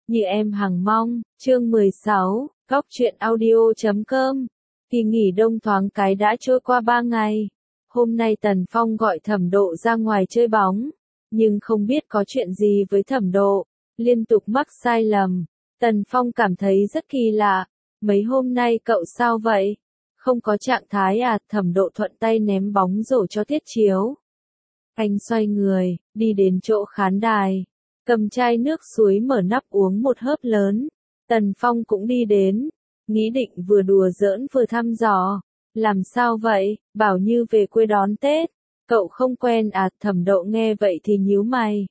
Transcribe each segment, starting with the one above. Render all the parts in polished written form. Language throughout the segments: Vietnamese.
Như em hằng mong, chương 16, góc truyện audio.com. Kỳ nghỉ đông thoáng cái đã trôi qua 3 ngày. Hôm nay Tần Phong gọi Thẩm Độ ra ngoài chơi bóng, nhưng không biết có chuyện gì với Thẩm Độ, liên tục mắc sai lầm. Tần Phong cảm thấy rất kỳ lạ, mấy hôm nay cậu sao vậy? Không có trạng thái à? Thẩm Độ thuận tay ném bóng rổ cho Tiết Chiếu. Anh xoay người, đi đến chỗ khán đài, cầm chai nước suối mở nắp uống một hớp lớn. Tần Phong cũng đi đến, nghĩ định vừa đùa giỡn vừa thăm dò. Làm sao vậy? Bảo Như về quê đón Tết. Cậu không quen à? Thẩm Độ nghe vậy thì nhíu mày,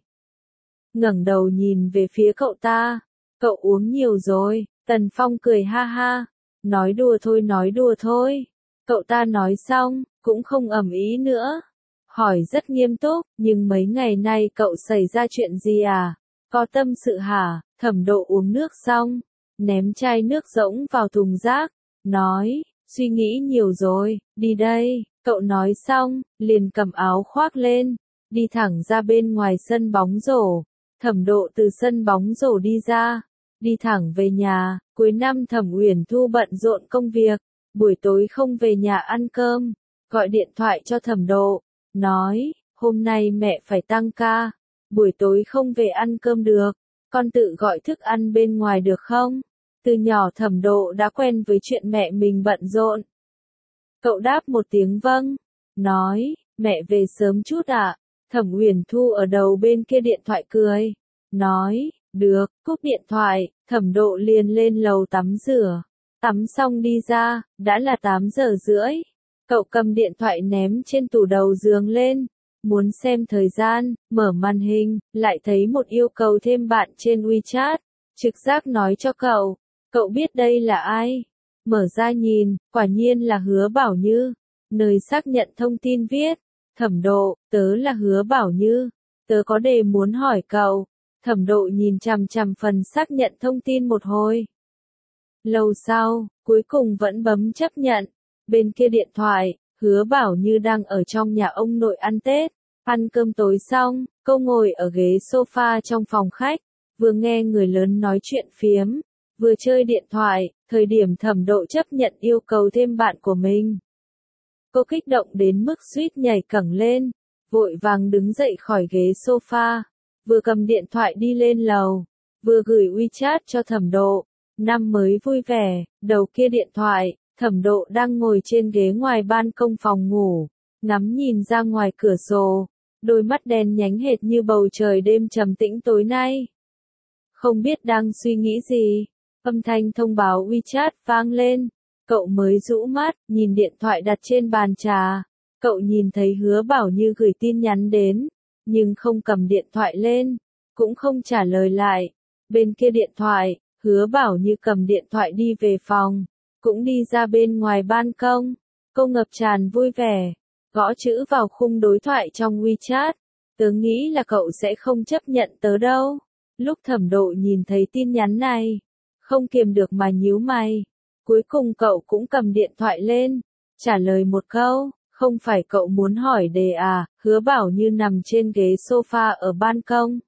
ngẩng đầu nhìn về phía cậu ta. Cậu uống nhiều rồi. Tần Phong cười ha ha. Nói đùa thôi, nói đùa thôi. Cậu ta nói xong, cũng không ầm ĩ nữa. Hỏi rất nghiêm túc, nhưng mấy ngày nay cậu xảy ra chuyện gì à? Có tâm sự hả? Thẩm Độ uống nước xong, ném chai nước rỗng vào thùng rác, nói, suy nghĩ nhiều rồi, đi đây. Cậu nói xong, liền cầm áo khoác lên, đi thẳng ra bên ngoài sân bóng rổ. Thẩm Độ từ sân bóng rổ đi ra, đi thẳng về nhà. Cuối năm Thẩm Uyển Thu bận rộn công việc, buổi tối không về nhà ăn cơm, gọi điện thoại cho Thẩm Độ, nói, hôm nay mẹ phải tăng ca, buổi tối không về ăn cơm được, con tự gọi thức ăn bên ngoài được không? Từ nhỏ Thẩm Độ đã quen với chuyện mẹ mình bận rộn. Cậu đáp một tiếng vâng, nói, mẹ về sớm chút ạ. Thẩm Uyển Thu ở đầu bên kia điện thoại cười, nói, được. Cúp điện thoại, Thẩm Độ liền lên lầu tắm rửa. Tắm xong đi ra, đã là 8 giờ rưỡi. Cậu cầm điện thoại ném trên tủ đầu giường lên, muốn xem thời gian, mở màn hình, lại thấy một yêu cầu thêm bạn trên WeChat. Trực giác nói cho cậu biết đây là ai. Mở ra nhìn, quả nhiên là Hứa Bảo Như. Nơi xác nhận thông tin viết, Thẩm Độ, tớ là Hứa Bảo Như, tớ có đề muốn hỏi cậu. Thẩm Độ nhìn chằm chằm phần xác nhận thông tin một hồi. Lâu sau, cuối cùng vẫn bấm chấp nhận. Bên kia điện thoại, Hứa Bảo Như đang ở trong nhà ông nội ăn Tết. Ăn cơm tối xong, cô ngồi ở ghế sofa trong phòng khách, vừa nghe người lớn nói chuyện phiếm, vừa chơi điện thoại. Thời điểm Thẩm Độ chấp nhận yêu cầu thêm bạn của mình, cô kích động đến mức suýt nhảy cẫng lên, vội vàng đứng dậy khỏi ghế sofa, vừa cầm điện thoại đi lên lầu, vừa gửi WeChat cho Thẩm Độ. Năm mới vui vẻ. Đầu kia điện thoại, Thẩm Độ đang ngồi trên ghế ngoài ban công phòng ngủ, ngắm nhìn ra ngoài cửa sổ, đôi mắt đen nhánh hệt như bầu trời đêm trầm tĩnh tối nay. Không biết đang suy nghĩ gì, âm thanh thông báo WeChat vang lên. Cậu mới rũ mắt, nhìn điện thoại đặt trên bàn trà. Cậu nhìn thấy Hứa Bảo Như gửi tin nhắn đến, nhưng không cầm điện thoại lên, cũng không trả lời lại. Bên kia điện thoại, Hứa Bảo Như cầm điện thoại đi về phòng, cũng đi ra bên ngoài ban công. Cô ngập tràn vui vẻ, gõ chữ vào khung đối thoại trong WeChat. Tớ nghĩ là cậu sẽ không chấp nhận tớ đâu. Lúc Thẩm Độ nhìn thấy tin nhắn này, không kiềm được mà nhíu mày. Cuối cùng cậu cũng cầm điện thoại lên, trả lời một câu, không phải cậu muốn hỏi đề à? Hứa Bảo Như nằm trên ghế sofa ở ban công,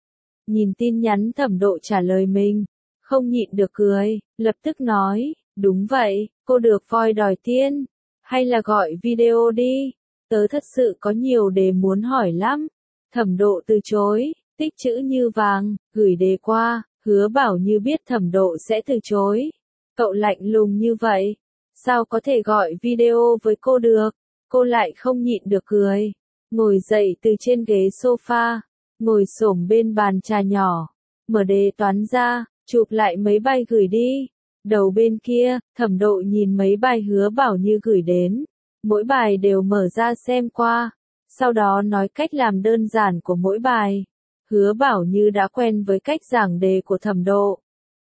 nhìn tin nhắn Thẩm Độ trả lời mình, không nhịn được cười, lập tức nói, đúng vậy, cô được voi đòi tiên, hay là gọi video đi, tớ thật sự có nhiều đề muốn hỏi lắm. Thẩm Độ từ chối, tích chữ như vàng, gửi đề qua. Hứa Bảo Như biết Thẩm Độ sẽ từ chối. Cậu lạnh lùng như vậy, sao có thể gọi video với cô được? Cô lại không nhịn được cười, ngồi dậy từ trên ghế sofa, ngồi xổm bên bàn trà nhỏ, mở đề toán ra, chụp lại mấy bài gửi đi. Đầu bên kia, Thẩm Độ nhìn mấy bài Hứa Bảo Như gửi đến, mỗi bài đều mở ra xem qua, sau đó nói cách làm đơn giản của mỗi bài. Hứa Bảo Như đã quen với cách giảng đề của Thẩm Độ.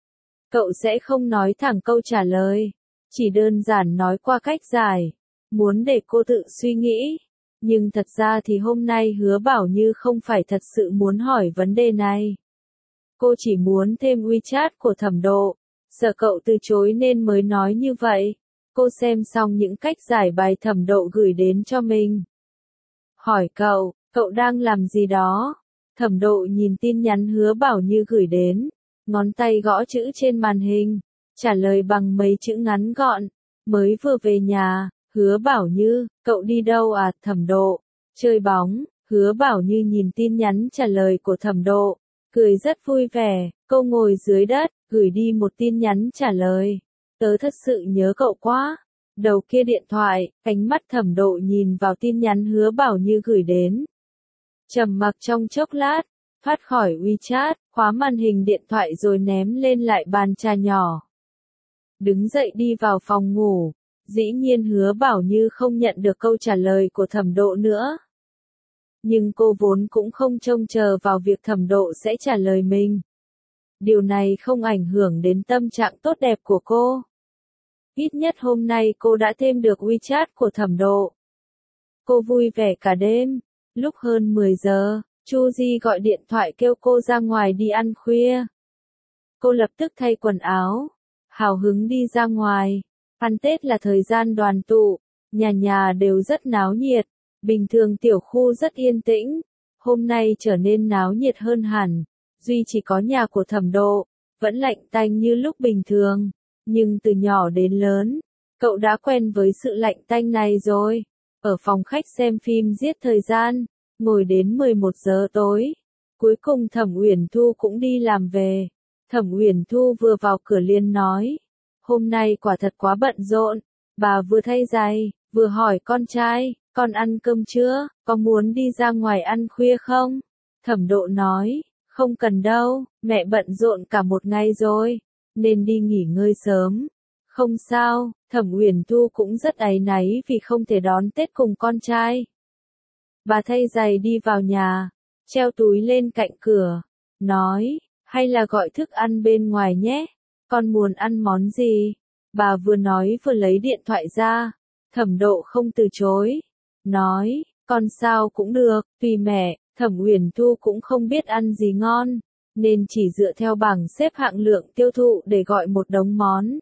Cậu sẽ không nói thẳng câu trả lời, chỉ đơn giản nói qua cách giải, muốn để cô tự suy nghĩ. Nhưng thật ra thì hôm nay Hứa Bảo Như không phải thật sự muốn hỏi vấn đề này. Cô chỉ muốn thêm WeChat của Thẩm Độ, sợ cậu từ chối nên mới nói như vậy. Cô xem xong những cách giải bài Thẩm Độ gửi đến cho mình, hỏi cậu đang làm gì đó? Thẩm Độ nhìn tin nhắn Hứa Bảo Như gửi đến, ngón tay gõ chữ trên màn hình, trả lời bằng mấy chữ ngắn gọn. Mới vừa về nhà, Hứa Bảo Như, cậu đi đâu à? Thẩm Độ, chơi bóng. Hứa Bảo Như nhìn tin nhắn trả lời của Thẩm Độ, cười rất vui vẻ. Cô ngồi dưới đất, gửi đi một tin nhắn trả lời. Tớ thật sự nhớ cậu quá. Đầu kia điện thoại, ánh mắt Thẩm Độ nhìn vào tin nhắn Hứa Bảo Như gửi đến. Trầm mặc trong chốc lát, thoát khỏi WeChat, khóa màn hình điện thoại rồi ném lên lại bàn trà nhỏ. Đứng dậy đi vào phòng ngủ, dĩ nhiên Hứa Bảo Như không nhận được câu trả lời của Thẩm Độ nữa. Nhưng cô vốn cũng không trông chờ vào việc Thẩm Độ sẽ trả lời mình. Điều này không ảnh hưởng đến tâm trạng tốt đẹp của cô. Ít nhất hôm nay cô đã thêm được WeChat của Thẩm Độ. Cô vui vẻ cả đêm. Lúc hơn 10 giờ, Chu Di gọi điện thoại kêu cô ra ngoài đi ăn khuya. Cô lập tức thay quần áo, hào hứng đi ra ngoài. Ăn Tết là thời gian đoàn tụ, nhà nhà đều rất náo nhiệt. Bình thường tiểu khu rất yên tĩnh, hôm nay trở nên náo nhiệt hơn hẳn. Duy chỉ có nhà của Thẩm Độ, vẫn lạnh tanh như lúc bình thường. Nhưng từ nhỏ đến lớn, cậu đã quen với sự lạnh tanh này rồi. Ở phòng khách xem phim giết thời gian, ngồi đến 11 giờ tối. Cuối cùng Thẩm Uyển Thu cũng đi làm về. Thẩm Uyển Thu vừa vào cửa liền nói, hôm nay quả thật quá bận rộn. Bà vừa thay giày, vừa hỏi con trai, con ăn cơm chưa, có muốn đi ra ngoài ăn khuya không? Thẩm Độ nói, không cần đâu, mẹ bận rộn cả một ngày rồi, nên đi nghỉ ngơi sớm. Không sao, Thẩm Uyển Thu cũng rất áy náy vì không thể đón Tết cùng con trai. Bà thay giày đi vào nhà, treo túi lên cạnh cửa, nói, hay là gọi thức ăn bên ngoài nhé, con muốn ăn món gì? Bà vừa nói vừa lấy điện thoại ra. Thẩm Độ không từ chối, nói, con sao cũng được, tùy mẹ. Thẩm Uyển Thu cũng không biết ăn gì ngon, nên chỉ dựa theo bảng xếp hạng lượng tiêu thụ để gọi một đống món.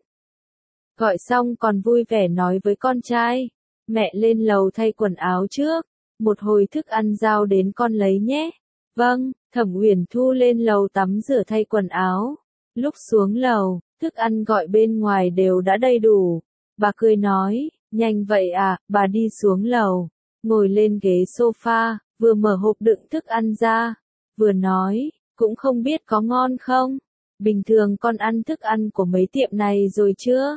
Gọi xong còn vui vẻ nói với con trai, mẹ lên lầu thay quần áo trước, một hồi thức ăn giao đến con lấy nhé. Vâng, Thẩm Uyển Thu lên lầu tắm rửa thay quần áo. Lúc xuống lầu, thức ăn gọi bên ngoài đều đã đầy đủ. Bà cười nói, nhanh vậy à? Bà đi xuống lầu, ngồi lên ghế sofa, vừa mở hộp đựng thức ăn ra, vừa nói, cũng không biết có ngon không? Bình thường con ăn thức ăn của mấy tiệm này rồi chưa?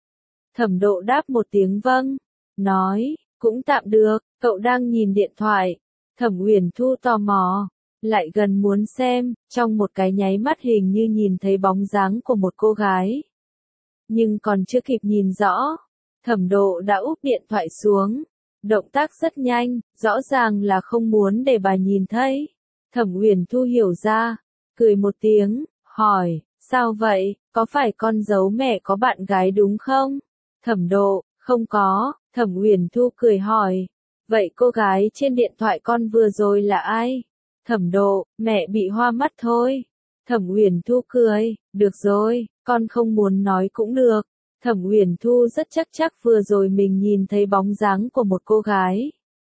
Thẩm Độ đáp một tiếng vâng, nói, cũng tạm được. Cậu đang nhìn điện thoại. Thẩm Uyển Thu tò mò, lại gần muốn xem, trong một cái nháy mắt hình như nhìn thấy bóng dáng của một cô gái. Nhưng còn chưa kịp nhìn rõ, Thẩm Độ đã úp điện thoại xuống. Động tác rất nhanh, rõ ràng là không muốn để bà nhìn thấy. Thẩm Uyển Thu hiểu ra, cười một tiếng, hỏi, sao vậy, có phải con giấu mẹ có bạn gái đúng không? Thẩm Độ, không có. Thẩm Uyển Thu cười hỏi, vậy cô gái trên điện thoại con vừa rồi là ai? Thẩm Độ, mẹ bị hoa mắt thôi. Thẩm Uyển Thu cười, được rồi, con không muốn nói cũng được. Thẩm Uyển Thu rất chắc vừa rồi mình nhìn thấy bóng dáng của một cô gái.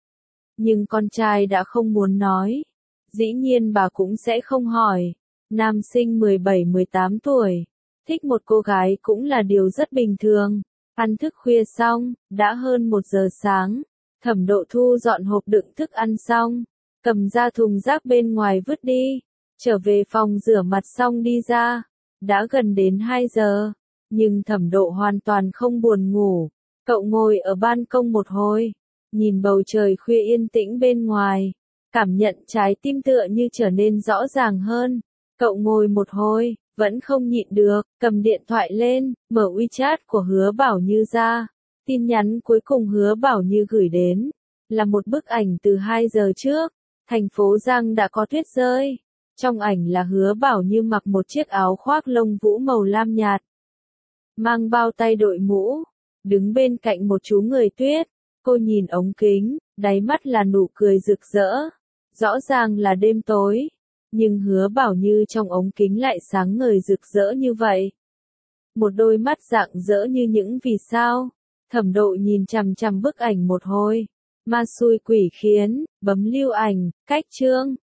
Nhưng con trai đã không muốn nói. Dĩ nhiên bà cũng sẽ không hỏi. Nam sinh 17-18 tuổi, thích một cô gái cũng là điều rất bình thường. Ăn thức khuya xong, đã hơn 1 giờ sáng. Thẩm Độ thu dọn hộp đựng thức ăn xong, cầm ra thùng rác bên ngoài vứt đi. Trở về phòng rửa mặt xong đi ra. Đã gần đến 2 giờ. Nhưng Thẩm Độ hoàn toàn không buồn ngủ. Cậu ngồi ở ban công một hồi, nhìn bầu trời khuya yên tĩnh bên ngoài, cảm nhận trái tim tựa như trở nên rõ ràng hơn. Cậu ngồi một hồi, vẫn không nhịn được, cầm điện thoại lên, mở WeChat của Hứa Bảo Như ra. Tin nhắn cuối cùng Hứa Bảo Như gửi đến, là một bức ảnh từ 2 giờ trước. Thành phố Giang đã có tuyết rơi. Trong ảnh là Hứa Bảo Như mặc một chiếc áo khoác lông vũ màu lam nhạt, mang bao tay đội mũ, đứng bên cạnh một chú người tuyết. Cô nhìn ống kính, đáy mắt là nụ cười rực rỡ. Rõ ràng là đêm tối, nhưng Hứa Bảo Như trong ống kính lại sáng ngời rực rỡ như vậy. Một đôi mắt rạng rỡ như những vì sao. Thẩm Độ nhìn chằm chằm bức ảnh một hồi. Ma xui quỷ khiến, bấm lưu ảnh, cách chương.